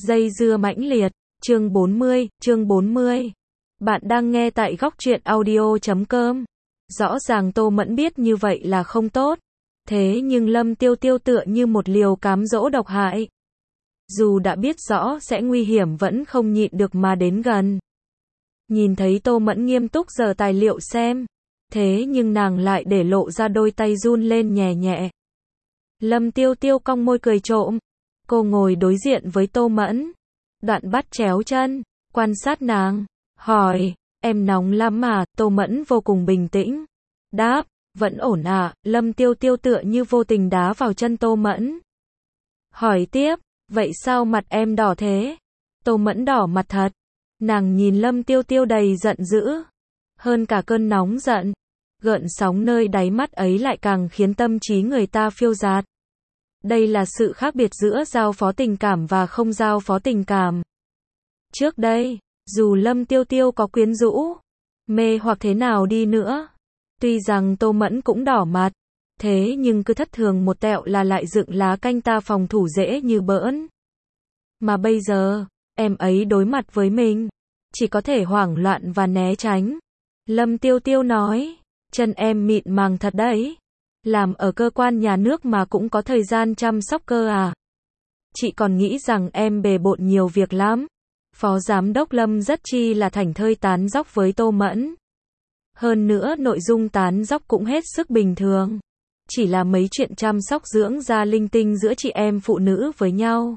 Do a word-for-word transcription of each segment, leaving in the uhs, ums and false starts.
Dây dưa mãnh liệt, chương bốn mươi, chương bốn mươi. Bạn đang nghe tại góc truyện audio chấm com. Rõ ràng Tô Mẫn biết như vậy là không tốt. Thế nhưng Lâm Tiêu Tiêu tựa như một liều cám dỗ độc hại. Dù đã biết rõ sẽ nguy hiểm vẫn không nhịn được mà đến gần. Nhìn thấy Tô Mẫn nghiêm túc giở tài liệu xem. Thế nhưng nàng lại để lộ ra đôi tay run lên nhẹ nhẹ. Lâm Tiêu Tiêu cong môi cười trộm. Cô ngồi đối diện với Tô Mẫn. Đoạn bắt chéo chân, quan sát nàng, hỏi, em nóng lắm mà, Tô Mẫn vô cùng bình tĩnh. Đáp, vẫn ổn à, Lâm Tiêu Tiêu tựa như vô tình đá vào chân Tô Mẫn. Hỏi tiếp, vậy sao mặt em đỏ thế? Tô Mẫn đỏ mặt thật. Nàng nhìn Lâm Tiêu Tiêu đầy giận dữ. Hơn cả cơn nóng giận. Gợn sóng nơi đáy mắt ấy lại càng khiến tâm trí người ta phiêu dạt. Đây là sự khác biệt giữa giao phó tình cảm và không giao phó tình cảm. Trước đây, dù Lâm Tiêu Tiêu có quyến rũ, mê hoặc thế nào đi nữa, tuy rằng Tô Mẫn cũng đỏ mặt, thế nhưng cứ thất thường một tẹo là lại dựng lá canh ta phòng thủ dễ như bỡn. Mà bây giờ, em ấy đối mặt với mình, chỉ có thể hoảng loạn và né tránh. Lâm Tiêu Tiêu nói, chân em mịn màng thật đấy. Làm ở cơ quan nhà nước mà cũng có thời gian chăm sóc cơ à? Chị còn nghĩ rằng em bề bộn nhiều việc lắm. Phó Giám đốc Lâm rất chi là thảnh thơi tán dóc với Tô Mẫn. Hơn nữa nội dung tán dóc cũng hết sức bình thường. Chỉ là mấy chuyện chăm sóc dưỡng da linh tinh giữa chị em phụ nữ với nhau.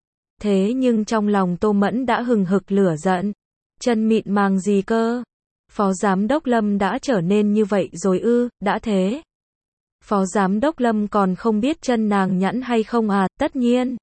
Thế nhưng trong lòng Tô Mẫn đã hừng hực lửa giận. Chân mịn màng gì cơ? Phó Giám đốc Lâm đã trở nên như vậy rồi ư, đã thế. Phó Giám đốc Lâm còn không biết chân nàng nhẵn hay không à, tất nhiên.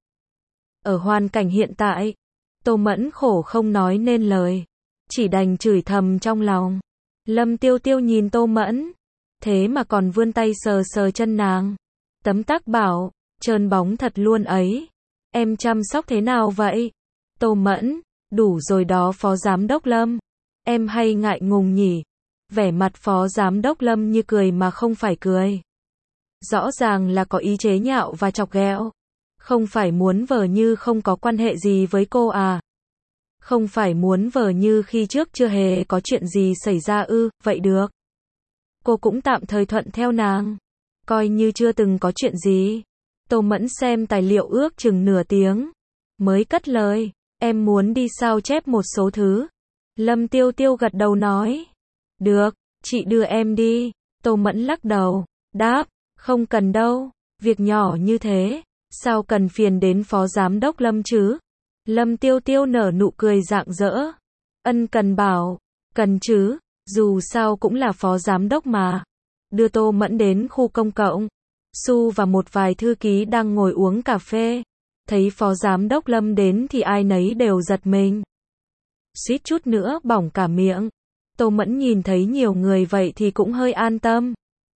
Ở hoàn cảnh hiện tại, Tô Mẫn khổ không nói nên lời. Chỉ đành chửi thầm trong lòng. Lâm Tiêu Tiêu nhìn Tô Mẫn. Thế mà còn vươn tay sờ sờ chân nàng. Tấm tắc bảo, trơn bóng thật luôn ấy. Em chăm sóc thế nào vậy? Tô Mẫn, đủ rồi đó Phó Giám đốc Lâm. Em hay ngại ngùng nhỉ? Vẻ mặt Phó Giám đốc Lâm như cười mà không phải cười. Rõ ràng là có ý chế nhạo và chọc ghẹo. Không phải muốn vờ như không có quan hệ gì với cô à? Không phải muốn vờ như khi trước chưa hề có chuyện gì xảy ra ư, vậy được. Cô cũng tạm thời thuận theo nàng. Coi như chưa từng có chuyện gì. Tô Mẫn xem tài liệu ước chừng nửa tiếng. Mới cất lời, em muốn đi sao chép một số thứ. Lâm Tiêu Tiêu gật đầu nói. Được, chị đưa em đi. Tô Mẫn lắc đầu, đáp. Không cần đâu, việc nhỏ như thế, sao cần phiền đến Phó Giám đốc Lâm chứ? Lâm Tiêu Tiêu nở nụ cười rạng rỡ. Ân cần bảo, cần chứ, dù sao cũng là Phó Giám đốc mà. Đưa Tô Mẫn đến khu công cộng. Su và một vài thư ký đang ngồi uống cà phê. Thấy Phó Giám đốc Lâm đến thì ai nấy đều giật mình. Suýt chút nữa bỏng cả miệng. Tô Mẫn nhìn thấy nhiều người vậy thì cũng hơi an tâm.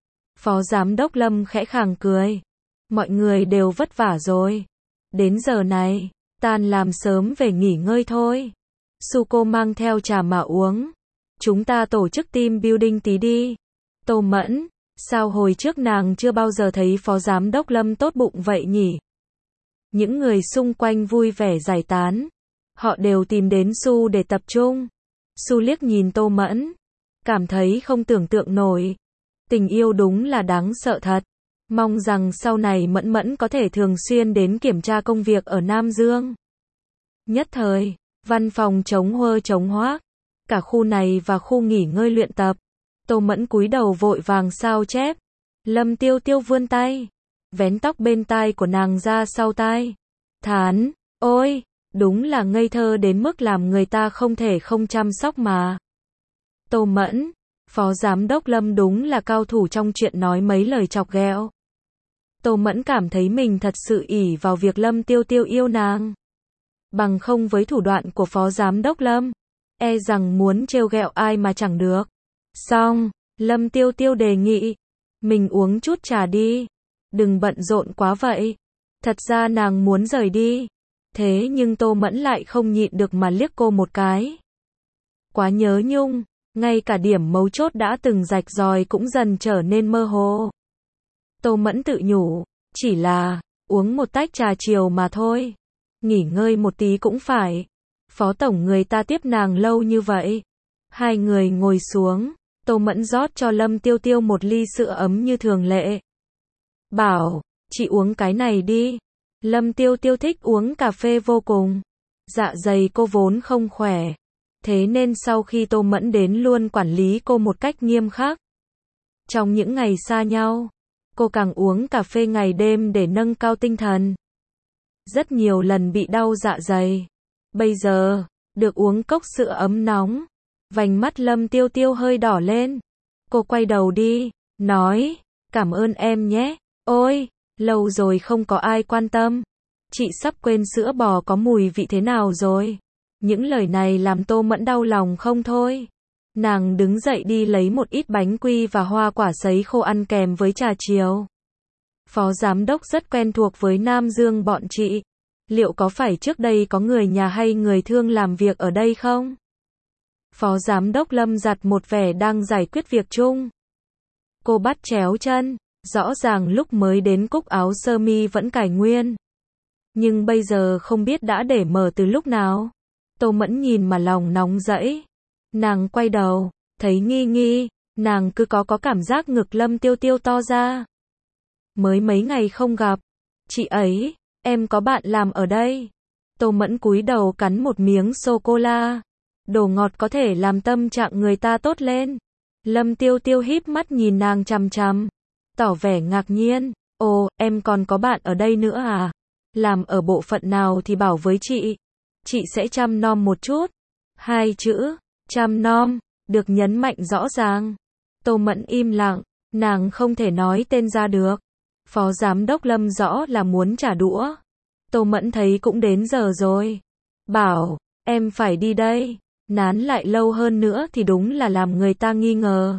Phó Giám đốc Lâm khẽ khàng cười. Mọi người đều vất vả rồi. Đến giờ này, tan làm sớm về nghỉ ngơi thôi. Su cô mang theo trà mà uống. Chúng ta tổ chức team building tí đi. Tô Mẫn, sao hồi trước nàng chưa bao giờ thấy Phó Giám đốc Lâm tốt bụng vậy nhỉ? Những người xung quanh vui vẻ giải tán. Họ đều tìm đến Su để tập trung. Su liếc nhìn Tô Mẫn. Cảm thấy không tưởng tượng nổi. Tình yêu đúng là đáng sợ thật. Mong rằng sau này Mẫn Mẫn có thể thường xuyên đến kiểm tra công việc ở Nam Dương. Nhất thời, văn phòng trống huơ trống hoác. Cả khu này và khu nghỉ ngơi luyện tập. Tô Mẫn cúi đầu vội vàng sao chép. Lâm Tiêu Tiêu vươn tay. Vén tóc bên tai của nàng ra sau tai. Thán, ôi, đúng là ngây thơ đến mức làm người ta không thể không chăm sóc mà. Tô Mẫn. Phó Giám đốc Lâm đúng là cao thủ trong chuyện nói mấy lời chọc ghẹo. Tô Mẫn cảm thấy mình thật sự ỷ vào việc Lâm Tiêu Tiêu yêu nàng. Bằng không với thủ đoạn của Phó Giám đốc Lâm, e rằng muốn trêu ghẹo ai mà chẳng được. Xong, Lâm Tiêu Tiêu đề nghị, mình uống chút trà đi. Đừng bận rộn quá vậy. Thật ra nàng muốn rời đi. Thế nhưng Tô Mẫn lại không nhịn được mà liếc cô một cái. Quá nhớ nhung. Ngay cả điểm mấu chốt đã từng rạch ròi cũng dần trở nên mơ hồ. Tô Mẫn tự nhủ, chỉ là uống một tách trà chiều mà thôi. nghỉ ngơi một tí cũng phải. Phó tổng người ta tiếp nàng lâu như vậy. Hai người ngồi xuống, Tô Mẫn rót cho Lâm Tiêu Tiêu một ly sữa ấm như thường lệ. Bảo, chị uống cái này đi. Lâm Tiêu Tiêu thích uống cà phê vô cùng. Dạ dày cô vốn không khỏe. Thế nên sau khi Tô Mẫn đến luôn quản lý cô một cách nghiêm khắc. Trong những ngày xa nhau, cô càng uống cà phê ngày đêm để nâng cao tinh thần. Rất nhiều lần bị đau dạ dày. Bây giờ, được uống cốc sữa ấm nóng. Vành mắt Lâm Tiêu Tiêu hơi đỏ lên. Cô quay đầu đi, nói, cảm ơn em nhé. Ôi, lâu rồi không có ai quan tâm. Chị sắp quên sữa bò có mùi vị thế nào rồi. Những lời này làm Tô Mẫn đau lòng không thôi. Nàng đứng dậy đi lấy một ít bánh quy và hoa quả sấy khô ăn kèm với trà chiều. Phó giám đốc rất quen thuộc với Nam Dương bọn chị. Liệu có phải trước đây có người nhà hay người thương làm việc ở đây không? Phó giám đốc Lâm giặt một vẻ đang giải quyết việc chung. Cô bắt chéo chân, rõ ràng lúc mới đến cúc áo sơ mi vẫn cài nguyên. Nhưng bây giờ không biết đã để mở từ lúc nào. Tô Mẫn nhìn mà lòng nóng rẫy. Nàng quay đầu, thấy nghi nghi, nàng cứ có có cảm giác ngực Lâm Tiêu Tiêu to ra. Mới mấy ngày không gặp, chị ấy, em có bạn làm ở đây. Tô Mẫn cúi đầu cắn một miếng sô-cô-la. Đồ ngọt có thể làm tâm trạng người ta tốt lên. Lâm Tiêu Tiêu híp mắt nhìn nàng chằm chằm, tỏ vẻ ngạc nhiên. Ồ, em còn có bạn ở đây nữa à? Làm ở bộ phận nào thì bảo với chị. Chị sẽ chăm nom một chút. Hai chữ, chăm nom, được nhấn mạnh rõ ràng. Tô Mẫn im lặng, nàng không thể nói tên ra được. Phó giám đốc Lâm rõ là muốn trả đũa. Tô Mẫn thấy cũng đến giờ rồi. Bảo, em phải đi đây. Nán lại lâu hơn nữa thì đúng là làm người ta nghi ngờ.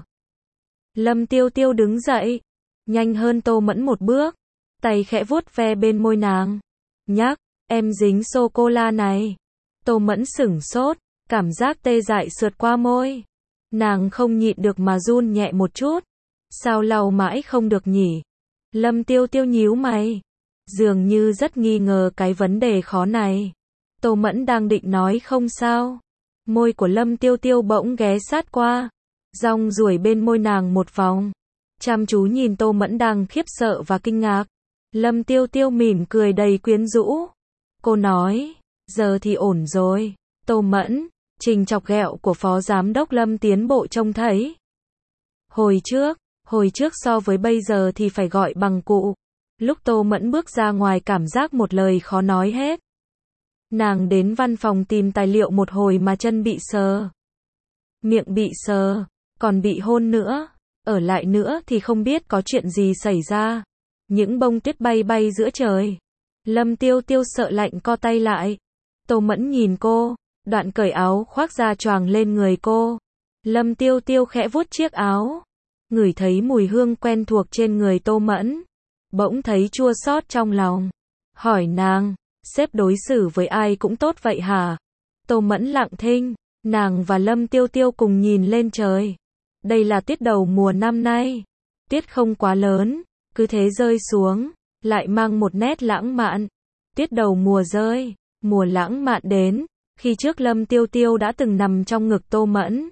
Lâm Tiêu Tiêu đứng dậy, nhanh hơn Tô Mẫn một bước, tay khẽ vuốt ve bên môi nàng. Nhắc, em dính sô-cô-la này. Tô Mẫn sửng sốt, cảm giác tê dại sượt qua môi. Nàng không nhịn được mà run nhẹ một chút. Sao lau mãi không được nhỉ? Lâm Tiêu Tiêu nhíu mày, dường như rất nghi ngờ cái vấn đề khó này. Tô Mẫn đang định nói không sao. Môi của Lâm Tiêu Tiêu bỗng ghé sát qua, dong ruổi bên môi nàng một vòng. Chăm chú nhìn Tô Mẫn đang khiếp sợ và kinh ngạc. Lâm Tiêu Tiêu mỉm cười đầy quyến rũ. Cô nói, giờ thì ổn rồi. Tô Mẫn, trình chọc ghẹo của phó giám đốc Lâm tiến bộ trông thấy. Hồi trước, hồi trước so với bây giờ thì phải gọi bằng cụ. Lúc Tô Mẫn bước ra ngoài cảm giác một lời khó nói hết. Nàng đến văn phòng tìm tài liệu một hồi mà chân bị sờ. Miệng bị sờ, còn bị hôn nữa. Ở lại nữa thì không biết có chuyện gì xảy ra. Những bông tuyết bay bay giữa trời. Lâm Tiêu Tiêu sợ lạnh co tay lại. Tô Mẫn nhìn cô, đoạn cởi áo khoác ra choàng lên người cô. Lâm Tiêu Tiêu khẽ vuốt chiếc áo. Ngửi thấy mùi hương quen thuộc trên người Tô Mẫn. Bỗng thấy chua xót trong lòng. Hỏi nàng, sếp đối xử với ai cũng tốt vậy hả? Tô Mẫn lặng thinh, nàng và Lâm Tiêu Tiêu cùng nhìn lên trời. Đây là tiết đầu mùa năm nay. Tiết không quá lớn, cứ thế rơi xuống, lại mang một nét lãng mạn. Tiết đầu mùa rơi, mùa lãng mạn đến, khi trước Lâm Tiêu Tiêu đã từng nằm trong ngực Tô Mẫn.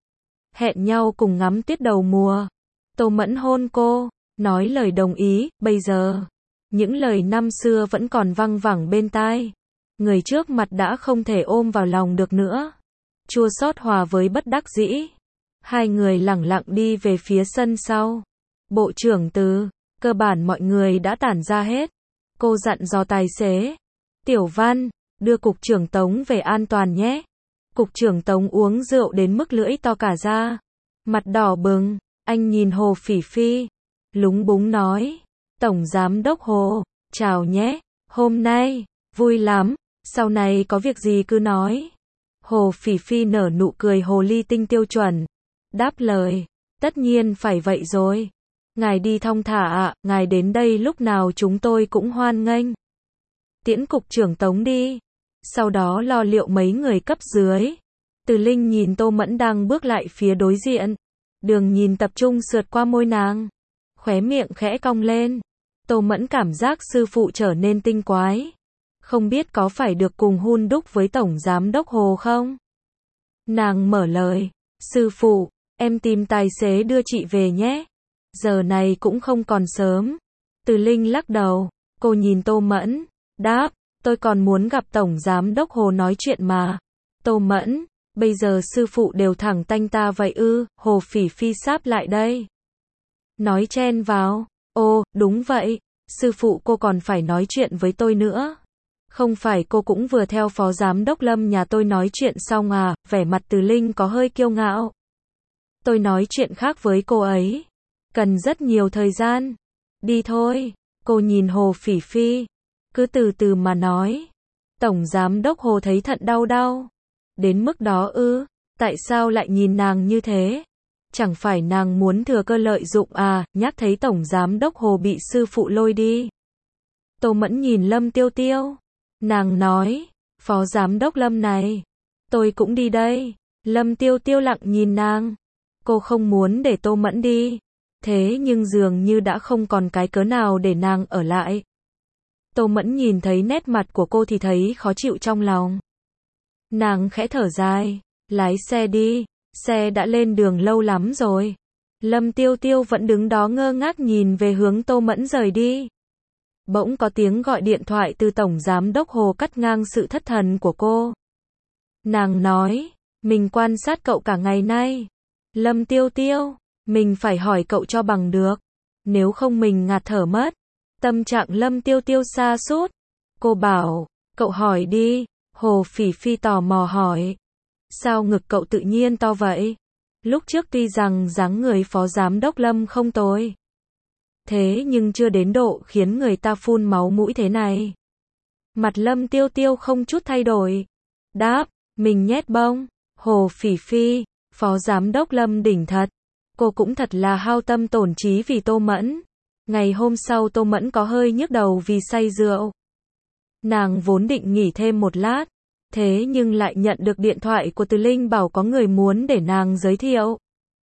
Hẹn nhau cùng ngắm tiết đầu mùa. Tô Mẫn hôn cô, nói lời đồng ý, bây giờ. Những lời năm xưa vẫn còn văng vẳng bên tai. Người trước mặt đã không thể ôm vào lòng được nữa. Chua xót hòa với bất đắc dĩ. Hai người lẳng lặng đi về phía sân sau. Bộ trưởng Từ, cơ bản mọi người đã tản ra hết. Cô dặn dò tài xế. Tiểu Văn, đưa cục trưởng Tống về an toàn nhé. Cục trưởng Tống uống rượu đến mức lưỡi to cả ra. Mặt đỏ bừng, anh nhìn Hồ Phỉ Phi. Lúng búng nói. Tổng Giám đốc Hồ, chào nhé. Hôm nay, vui lắm. Sau này có việc gì cứ nói. Hồ Phỉ Phi nở nụ cười hồ ly tinh tiêu chuẩn. Đáp lời. Tất nhiên phải vậy rồi. Ngài đi thong thả ạ, ngài đến đây lúc nào chúng tôi cũng hoan nghênh. Tiễn cục trưởng Tống đi. Sau đó lo liệu mấy người cấp dưới. Từ Linh nhìn Tô Mẫn đang bước lại phía đối diện. Đường nhìn tập trung sượt qua môi nàng. Khóe miệng khẽ cong lên. Tô Mẫn cảm giác sư phụ trở nên tinh quái. không biết có phải được cùng hun đúc với Tổng Giám Đốc Hồ không? Nàng mở lời, sư phụ, em tìm tài xế đưa chị về nhé. Giờ này cũng không còn sớm. Từ Linh lắc đầu, cô nhìn Tô Mẫn, đáp, tôi còn muốn gặp Tổng Giám Đốc Hồ nói chuyện mà. Tô Mẫn, bây giờ sư phụ đều thẳng tanh ta vậy ư? Hồ Phỉ Phi sáp lại đây. Nói chen vào, ô, đúng vậy, sư phụ cô còn phải nói chuyện với tôi nữa. Không phải cô cũng vừa theo Phó Giám Đốc Lâm nhà tôi nói chuyện xong à? Vẻ mặt Từ Linh có hơi kiêu ngạo. Tôi nói chuyện khác với cô ấy. Cần rất nhiều thời gian. Đi thôi. Cô nhìn Hồ Phỉ Phi. Cứ từ từ mà nói. Tổng Giám Đốc Hồ thấy thận đau đau. Đến mức đó ư? Tại sao lại nhìn nàng như thế? Chẳng phải nàng muốn thừa cơ lợi dụng à? Nhắc thấy Tổng Giám Đốc Hồ bị sư phụ lôi đi. Tô Mẫn nhìn Lâm Tiêu Tiêu. Nàng nói, Phó Giám Đốc Lâm này, tôi cũng đi đây. Lâm Tiêu Tiêu lặng nhìn nàng. Cô không muốn để Tô Mẫn đi. Thế nhưng dường như đã không còn cái cớ nào để nàng ở lại. Tô Mẫn nhìn thấy nét mặt của cô thì thấy khó chịu trong lòng. Nàng khẽ thở dài, lái xe đi, xe đã lên đường lâu lắm rồi. Lâm Tiêu Tiêu vẫn đứng đó ngơ ngác nhìn về hướng Tô Mẫn rời đi. Bỗng có tiếng gọi điện thoại từ Tổng Giám Đốc Hồ cắt ngang sự thất thần của cô. Nàng nói, mình quan sát cậu cả ngày nay. Lâm Tiêu Tiêu, mình phải hỏi cậu cho bằng được. Nếu không mình ngạt thở mất. Tâm trạng Lâm Tiêu Tiêu sa sút. Cô bảo, cậu hỏi đi. Hồ Phỉ Phi tò mò hỏi. Sao ngực cậu tự nhiên to vậy? Lúc trước tuy rằng dáng người Phó Giám Đốc Lâm không tồi. Thế nhưng chưa đến độ khiến người ta phun máu mũi thế này. Mặt Lâm Tiêu Tiêu không chút thay đổi. Đáp, mình nhét bông. Hồ Phỉ Phi, Phó Giám Đốc Lâm đỉnh thật. Cô cũng thật là hao tâm tổn trí vì Tô Mẫn. Ngày hôm sau Tô Mẫn có hơi nhức đầu vì say rượu. Nàng vốn định nghỉ thêm một lát. Thế nhưng lại nhận được điện thoại của Từ Linh bảo có người muốn để nàng giới thiệu.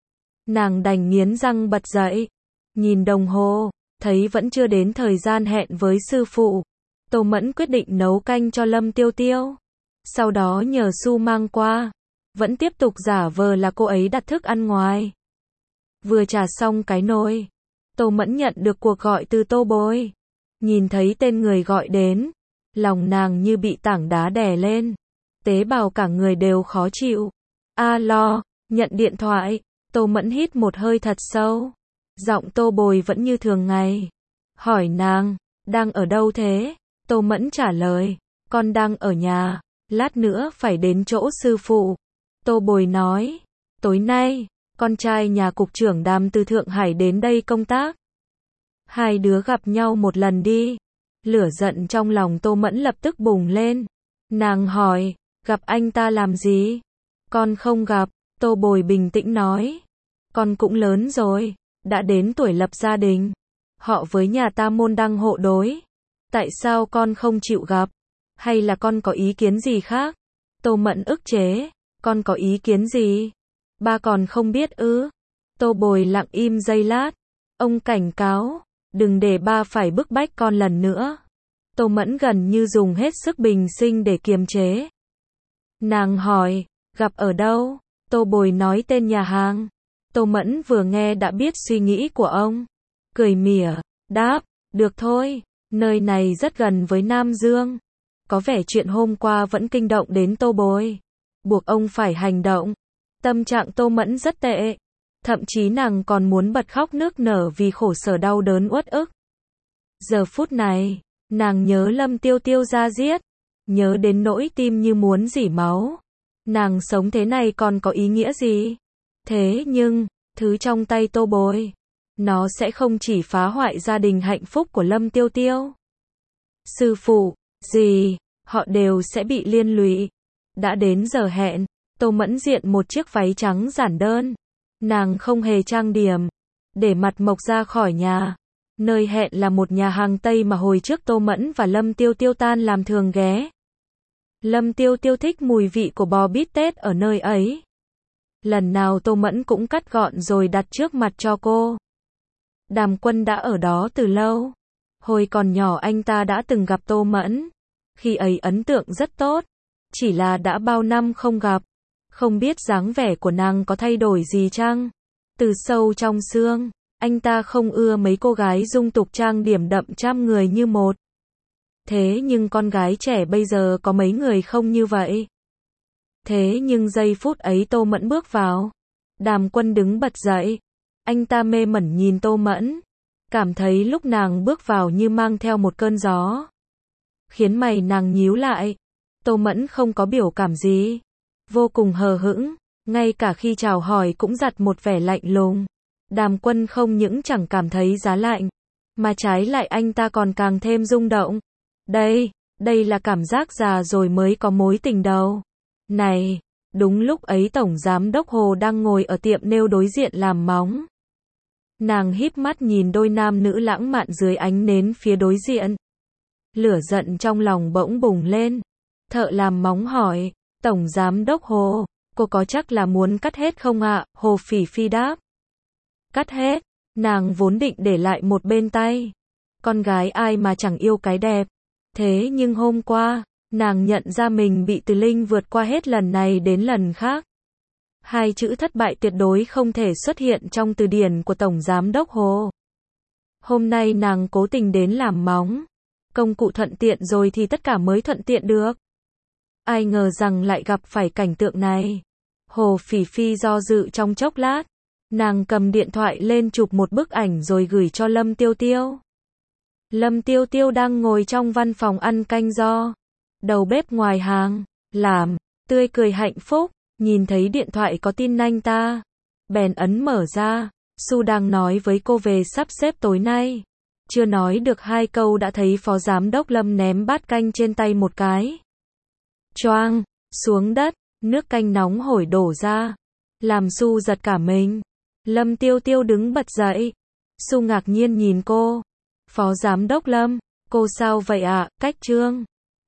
Nàng đành nghiến răng bật dậy. Nhìn đồng hồ, thấy vẫn chưa đến thời gian hẹn với sư phụ. Tô Mẫn quyết định nấu canh cho Lâm Tiêu Tiêu. Sau đó nhờ Su mang qua. Vẫn tiếp tục giả vờ là cô ấy đặt thức ăn ngoài. Vừa trả xong cái nồi, Tô Mẫn nhận được cuộc gọi từ Tô Bồi. Nhìn thấy tên người gọi đến, lòng nàng như bị tảng đá đè lên. Tế bào cả người đều khó chịu. Alo, nhận điện thoại, Tô Mẫn hít một hơi thật sâu. Giọng Tô Bồi vẫn như thường ngày. Hỏi nàng, đang ở đâu thế? Tô Mẫn trả lời, con đang ở nhà, lát nữa phải đến chỗ sư phụ. Tô Bồi nói, tối nay, con trai nhà cục trưởng Đàm từ Thượng Hải đến đây công tác. Hai đứa gặp nhau một lần đi. Lửa giận trong lòng Tô Mẫn lập tức bùng lên. Nàng hỏi, gặp anh ta làm gì? Con không gặp, Tô Bồi bình tĩnh nói. Con cũng lớn rồi, đã đến tuổi lập gia đình. Họ với nhà ta môn đăng hộ đối. Tại sao con không chịu gặp? Hay là con có ý kiến gì khác? Tô Mẫn ức chế, con có ý kiến gì? Ba còn không biết ư? Tô Bồi lặng im giây lát. Ông cảnh cáo, đừng để ba phải bức bách con lần nữa. Tô Mẫn gần như dùng hết sức bình sinh để kiềm chế. Nàng hỏi, gặp ở đâu? Tô Bồi nói tên nhà hàng. Tô Mẫn vừa nghe đã biết suy nghĩ của ông. Cười mỉa, đáp, được thôi, nơi này rất gần với Nam Dương. Có vẻ chuyện hôm qua vẫn kinh động đến Tô Bồi. Buộc ông phải hành động. Tâm trạng Tô Mẫn rất tệ. Thậm chí nàng còn muốn bật khóc nức nở vì khổ sở đau đớn uất ức. Giờ phút này, nàng nhớ Lâm Tiêu Tiêu ra giết. Nhớ đến nỗi tim như muốn rỉ máu. Nàng sống thế này còn có ý nghĩa gì? Thế nhưng, thứ trong tay Tô Bồi, nó sẽ không chỉ phá hoại gia đình hạnh phúc của Lâm Tiêu Tiêu. Sư phụ, gì, họ đều sẽ bị liên lụy. Đã đến giờ hẹn, Tô Mẫn diện một chiếc váy trắng giản đơn. Nàng không hề trang điểm, để mặt mộc ra khỏi nhà. Nơi hẹn là một nhà hàng Tây mà hồi trước Tô Mẫn và Lâm Tiêu Tiêu tan làm thường ghé. Lâm Tiêu Tiêu thích mùi vị của bò bít tết ở nơi ấy. Lần nào Tô Mẫn cũng cắt gọn rồi đặt trước mặt cho cô. Đàm Quân đã ở đó từ lâu. Hồi còn nhỏ anh ta đã từng gặp Tô Mẫn. Khi ấy ấn tượng rất tốt. Chỉ là đã bao năm không gặp. Không biết dáng vẻ của nàng có thay đổi gì chăng? Từ sâu trong xương, anh ta không ưa mấy cô gái dung tục trang điểm đậm trăm người như một. Thế nhưng con gái trẻ bây giờ có mấy người không như vậy? Thế nhưng giây phút ấy Tô Mẫn bước vào. Đàm Quân đứng bật dậy. Anh ta mê mẩn nhìn Tô Mẫn. Cảm thấy lúc nàng bước vào như mang theo một cơn gió. Khiến mày nàng nhíu lại. Tô Mẫn không có biểu cảm gì. Vô cùng hờ hững. Ngay cả khi chào hỏi cũng giặt một vẻ lạnh lùng. Đàm Quân không những chẳng cảm thấy giá lạnh. Mà trái lại anh ta còn càng thêm rung động. Đây, đây là cảm giác già rồi mới có mối tình đầu. Này, đúng lúc ấy Tổng Giám Đốc Hồ đang ngồi ở tiệm nail đối diện làm móng. Nàng híp mắt nhìn đôi nam nữ lãng mạn dưới ánh nến phía đối diện. Lửa giận trong lòng bỗng bùng lên. Thợ làm móng hỏi, Tổng Giám Đốc Hồ, cô có chắc là muốn cắt hết không ạ? Hồ Phỉ Phi đáp. Cắt hết, nàng vốn định để lại một bên tay. Con gái ai mà chẳng yêu cái đẹp. Thế nhưng hôm qua, nàng nhận ra mình bị Từ Linh vượt qua hết lần này đến lần khác. Hai chữ thất bại tuyệt đối không thể xuất hiện trong từ điển của Tổng Giám Đốc Hồ. Hôm nay nàng cố tình đến làm móng. Công cụ thuận tiện rồi thì tất cả mới thuận tiện được. Ai ngờ rằng lại gặp phải cảnh tượng này. Hồ Phỉ Phi do dự trong chốc lát. Nàng cầm điện thoại lên chụp một bức ảnh rồi gửi cho Lâm Tiêu Tiêu. Lâm Tiêu Tiêu đang ngồi trong văn phòng ăn canh do. Đầu bếp ngoài hàng. Làm. Tươi cười hạnh phúc. Nhìn thấy điện thoại có tin anh ta. Bèn ấn mở ra. Su đang nói với cô về sắp xếp tối nay. Chưa nói được hai câu đã thấy Phó Giám Đốc Lâm ném bát canh trên tay một cái. Choang. Xuống đất. Nước canh nóng hổi đổ ra. Làm Su giật cả mình. Lâm Tiêu Tiêu đứng bật dậy. Su ngạc nhiên nhìn cô. Phó Giám Đốc Lâm, cô sao vậy ạ? À? Cách Trương.